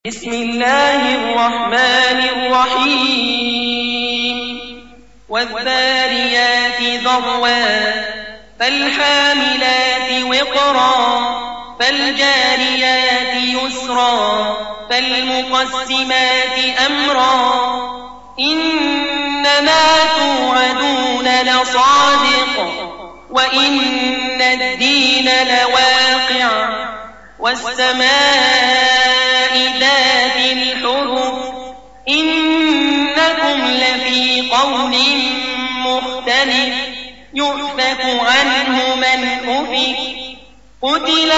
بسم الله الرحمن الرحيم والذاريات ذروا فالحاملات وقرا فالجاريات يسرا فالمقسمات أمرا إنما توعدون لصادق وإن الدين لواقع والسماء ذات الحبك إنكم لفي قول مختلف يؤفك عنه من أفك قتل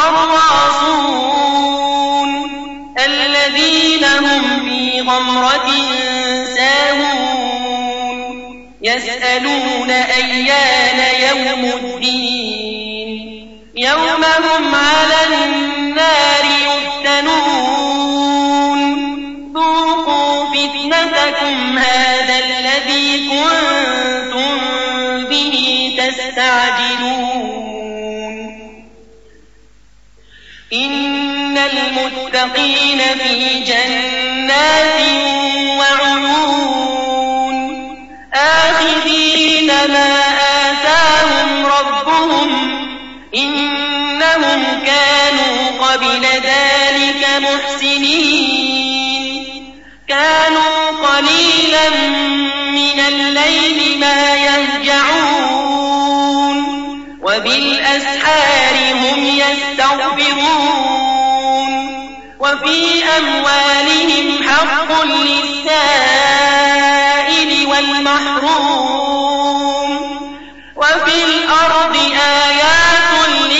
الخراصون الذين هم في غمرة ساهون يسألون أيان يوم الدين يوم هم على النار يفتنون ذوقوا فتنتكم هذا الذي كنتم به تستعجلون إن المتقين في جنات وعيون آخذين ما آتاهم ربهم إنهم كانوا قبل ذلك محسنين كانوا قليلا من الليل ما يهجعون وبالأسحار هم يستغفرون وفي أموالهم حق للسائل والمحروم وفي الأرض آيات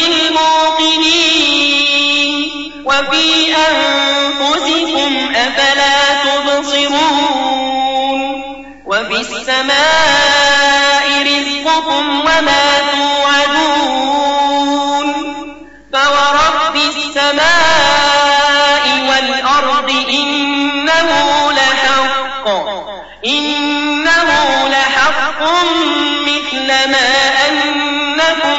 للموقنين وفي أنفسكم أفلا تبصرون وفي السماء رزقكم وما توعدون فورب السماء والأرض إنه لحق مثل ما أنكم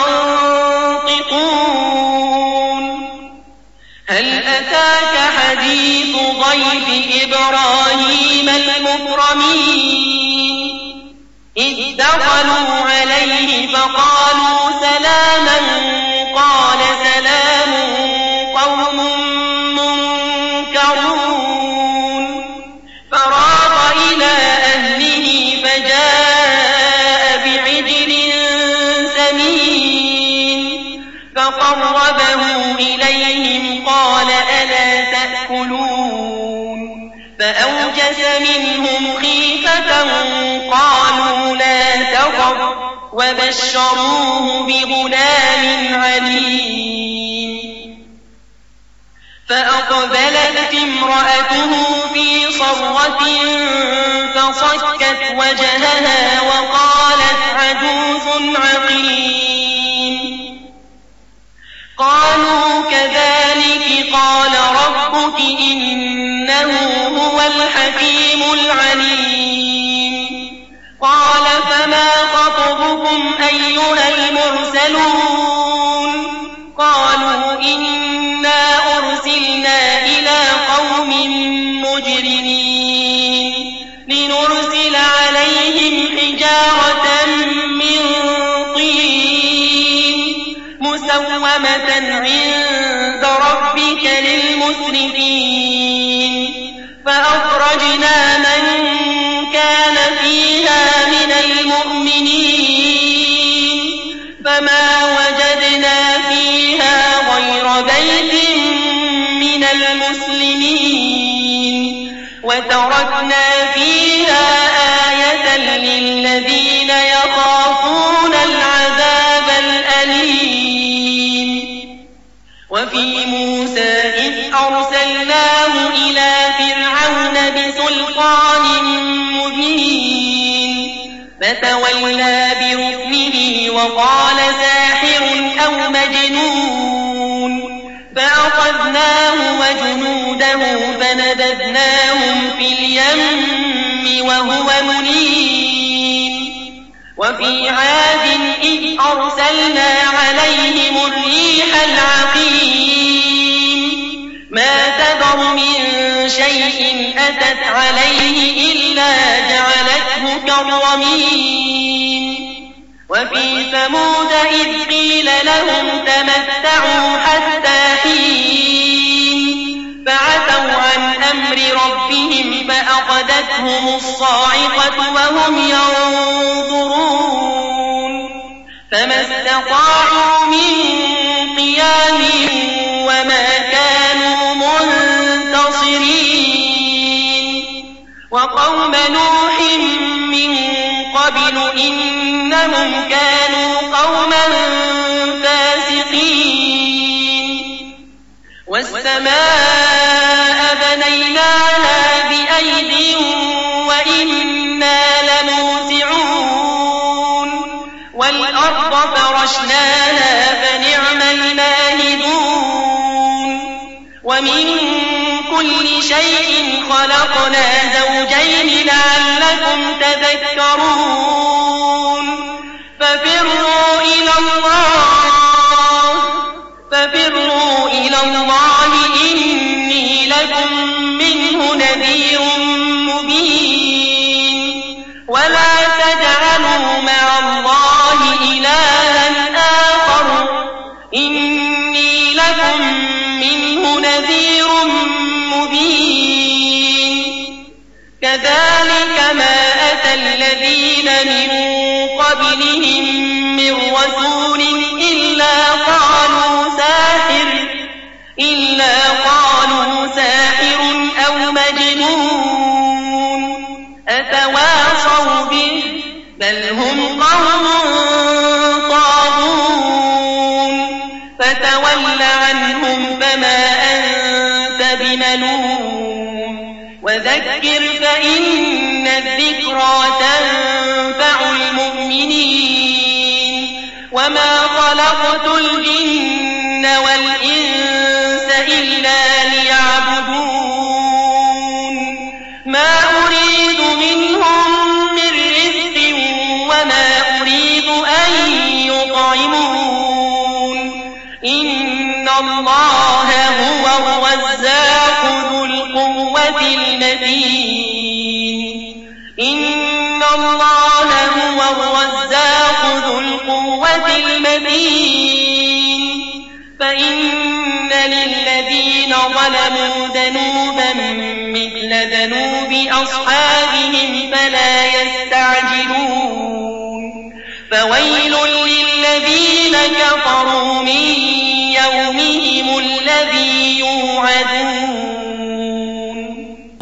تنطقون هل أتاك حديث ضيف إبراهيم المكرمين إذ دخلوا عليه فقالوا سلاما قال سلام قوم منكرون فراغ إلى أهله فجاء بعجل سمين فقربه إليهم قال ألا تأكلون فأوجس منهم خيفة قالوا لا تخف وبشروه بغلام عليم فأقبلت امرأته في صرة فصكت وجهها وقالت عجوز عقيم قالوا كذلك قال ربك إنه هو الحكيم العليم قال فما خطبكم أيها المرسلون قالوا إنا أرسلنا إلى قوم مجرمين لنرسل عليهم حجارة من طين مسومة عند ربك للمسرفين فأخرجنا من كان فيها من المؤمنين فما وجدنا فيها غير بيت من المسلمين وتركنا فيها آية للذين يخافون العذاب الأليم وفي موسى إذ أرسلناه إلى فرعون بسلطان مبين فتولى بركنه وقال ساحر أو مجنون فأخذناه وجنوده فنبذناهم في اليم وهو مليم وفي عاد إذ أرسلنا عليهم الريح العقيم ما تذر تذر من شيء أتت عليه إلا جعلته كالرميم وفي ثمود إذ قيل لهم تمتعوا حتى حين فعتوا عن أمر ربهم فأخذتهم الصاعقة وهم ينظرون فما استطاعوا من قيام وما كانوا منتصرين وقوم نوح من قبل إنهم كانوا قوما فاسقين والسماء بنيناها بأيد وإنا لموسعون والأرض فرشناها فنعم الماهدون ومن كل شيء خلقنا زوجين لعلكم تذكرون ففروا إلى الله إني لكم منه نذير مبين ولا تجعلوا مع الله إلها آخر إني لكم منه نذير مبين كذلك ما أتى الذين من قبلهم من رسول إلا قالوا ساحر أو مجنون أتواصوا به بل هم قوم طاغون فتول عنهم فما أنت بملوم وذكر فإن الذكرى تنفع المؤمنين وما خلقت الجن والإنس إلا ليعبدون ما أريد منهم من رزق وما أريد أن يطعمون إن الله هو الرزاق ذو القوة المتين إن الله هو الرزاق ذو القوة المتين فإن للذين ظلموا ذنوبا مثل ذنوب أصحابهم فلا يستعجلون فويل للذين كفروا من يومهم الذي يوعدون